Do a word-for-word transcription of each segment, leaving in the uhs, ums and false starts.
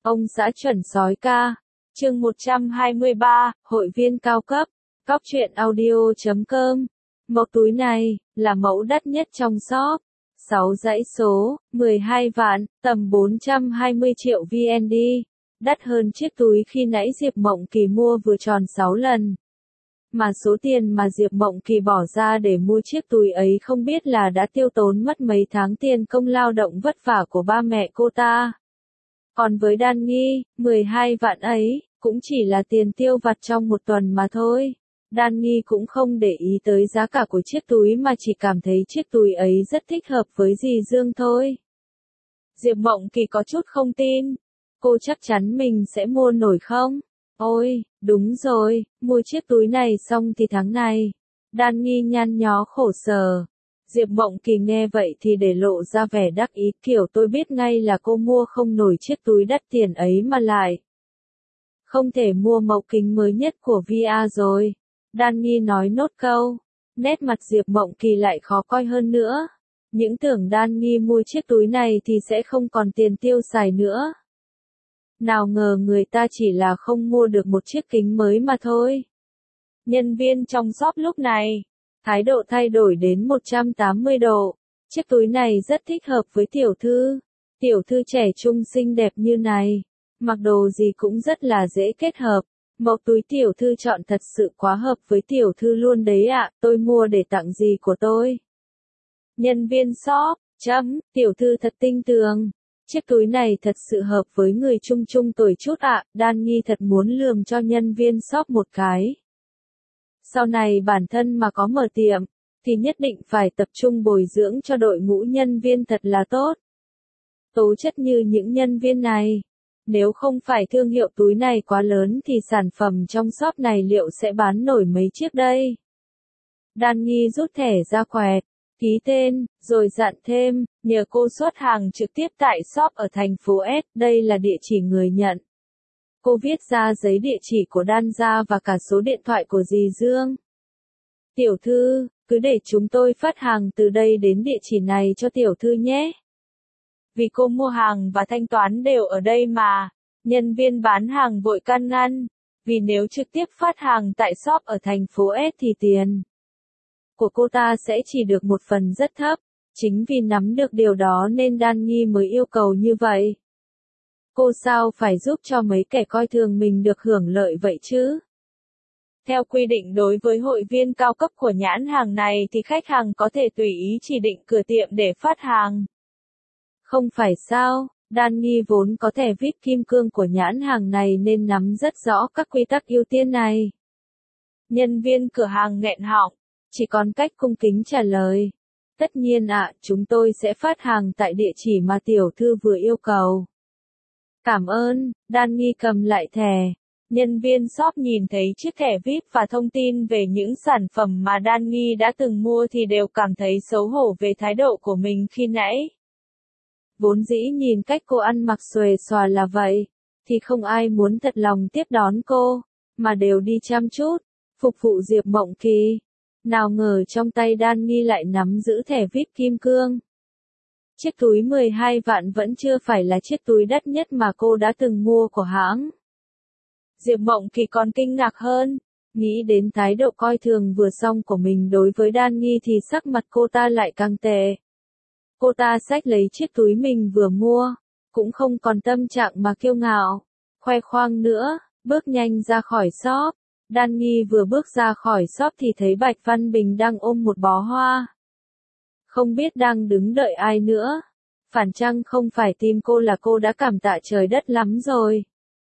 Ông xã chuẩn sói ca. Chương một trăm hai mươi ba, hội viên cao cấp. Cóc truyện audio chấm com. Mẫu túi này là mẫu đắt nhất trong shop. sáu dãy số, mười hai vạn, tầm bốn trăm hai mươi triệu vê en đê. Đắt hơn chiếc túi khi nãy Diệp Mộng Kỳ mua vừa tròn sáu lần. Mà số tiền mà Diệp Mộng Kỳ bỏ ra để mua chiếc túi ấy không biết là đã tiêu tốn mất mấy tháng tiền công lao động vất vả của ba mẹ cô ta. Còn với Đan Nghi, mười hai vạn ấy, cũng chỉ là tiền tiêu vặt trong một tuần mà thôi. Đan Nghi cũng không để ý tới giá cả của chiếc túi mà chỉ cảm thấy chiếc túi ấy rất thích hợp với dì Dương thôi. Diệp Mộng Kỳ có chút không tin. Cô chắc chắn mình sẽ mua nổi không? Ôi, đúng rồi, mua chiếc túi này xong thì tháng này. Đan Nghi nhăn nhó khổ sở. Diệp Mộng Kỳ nghe vậy thì để lộ ra vẻ đắc ý, kiểu tôi biết ngay là cô mua không nổi chiếc túi đắt tiền ấy mà lại không thể mua mẫu kính mới nhất của vê a rồi. Đan Nghi nói nốt câu. Nét mặt Diệp Mộng Kỳ lại khó coi hơn nữa. Những tưởng Đan Nghi mua chiếc túi này thì sẽ không còn tiền tiêu xài nữa. Nào ngờ người ta chỉ là không mua được một chiếc kính mới mà thôi. Nhân viên trong shop lúc này, thái độ thay đổi đến một trăm tám mươi độ. Chiếc túi này rất thích hợp với tiểu thư. Tiểu thư trẻ trung xinh đẹp như này, mặc đồ gì cũng rất là dễ kết hợp. Mẫu túi tiểu thư chọn thật sự quá hợp với tiểu thư luôn đấy ạ, tôi mua để tặng gì của tôi. Nhân viên shop, chấm, tiểu thư thật tinh tường. Chiếc túi này thật sự hợp với người trung trung tuổi chút ạ, Đan Nghi thật muốn lườm cho nhân viên shop một cái. Sau này bản thân mà có mở tiệm, thì nhất định phải tập trung bồi dưỡng cho đội ngũ nhân viên thật là tốt. Tố chất như những nhân viên này. Nếu không phải thương hiệu túi này quá lớn thì sản phẩm trong shop này liệu sẽ bán nổi mấy chiếc đây? Đan Nghi rút thẻ ra quẹt, ký tên, rồi dặn thêm, nhờ cô xuất hàng trực tiếp tại shop ở thành phố S, đây là địa chỉ người nhận. Cô viết ra giấy địa chỉ của Đan gia và cả số điện thoại của dì Dương. Tiểu thư, cứ để chúng tôi phát hàng từ đây đến địa chỉ này cho tiểu thư nhé. Vì cô mua hàng và thanh toán đều ở đây mà, nhân viên bán hàng vội can ngăn, vì nếu trực tiếp phát hàng tại shop ở thành phố S thì tiền của cô ta sẽ chỉ được một phần rất thấp. Chính vì nắm được điều đó nên Đan Nghi mới yêu cầu như vậy. Cô sao phải giúp cho mấy kẻ coi thường mình được hưởng lợi vậy chứ? Theo quy định đối với hội viên cao cấp của nhãn hàng này thì khách hàng có thể tùy ý chỉ định cửa tiệm để phát hàng. Không phải sao, Đan Nghi vốn có thẻ vê i pê kim cương của nhãn hàng này nên nắm rất rõ các quy tắc ưu tiên này. Nhân viên cửa hàng nghẹn họng, chỉ còn cách cung kính trả lời. Tất nhiên ạ, chúng tôi sẽ phát hàng tại địa chỉ mà tiểu thư vừa yêu cầu. Cảm ơn, Đan Nghi cầm lại thẻ. Nhân viên shop nhìn thấy chiếc thẻ vê i pê và thông tin về những sản phẩm mà Đan Nghi đã từng mua thì đều cảm thấy xấu hổ về thái độ của mình khi nãy. Vốn dĩ nhìn cách cô ăn mặc xuề xòa là vậy, thì không ai muốn thật lòng tiếp đón cô, mà đều đi chăm chút, phục vụ Diệp Mộng Kỳ. Nào ngờ trong tay Đan Nghi lại nắm giữ thẻ vê i pê kim cương. Chiếc túi mười hai vạn vẫn chưa phải là chiếc túi đắt nhất mà cô đã từng mua của hãng. Diệp Mộng Kỳ còn kinh ngạc hơn, nghĩ đến thái độ coi thường vừa xong của mình đối với Đan Nghi thì sắc mặt cô ta lại càng tệ. Cô ta xách lấy chiếc túi mình vừa mua, cũng không còn tâm trạng mà kiêu ngạo, khoe khoang nữa, bước nhanh ra khỏi shop. Đan Nghi vừa bước ra khỏi shop thì thấy Bạch Văn Bình đang ôm một bó hoa. Không biết đang đứng đợi ai nữa. Phản chăng không phải tìm cô là cô đã cảm tạ trời đất lắm rồi.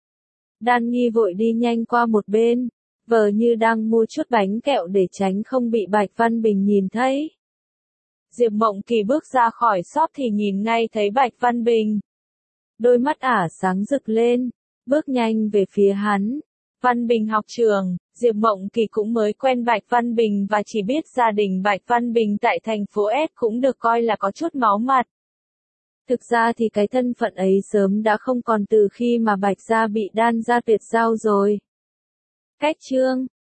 Đan Nghi vội đi nhanh qua một bên, vờ như đang mua chút bánh kẹo để tránh không bị Bạch Văn Bình nhìn thấy. Diệp Mộng Kỳ bước ra khỏi shop thì nhìn ngay thấy Bạch Văn Bình. Đôi mắt ả sáng rực lên, bước nhanh về phía hắn. Văn Bình học trường, Diệp Mộng Kỳ cũng mới quen Bạch Văn Bình và chỉ biết gia đình Bạch Văn Bình tại thành phố S cũng được coi là có chút máu mặt. Thực ra thì cái thân phận ấy sớm đã không còn từ khi mà Bạch gia bị Đan gia tuyệt giao rồi. Cách chương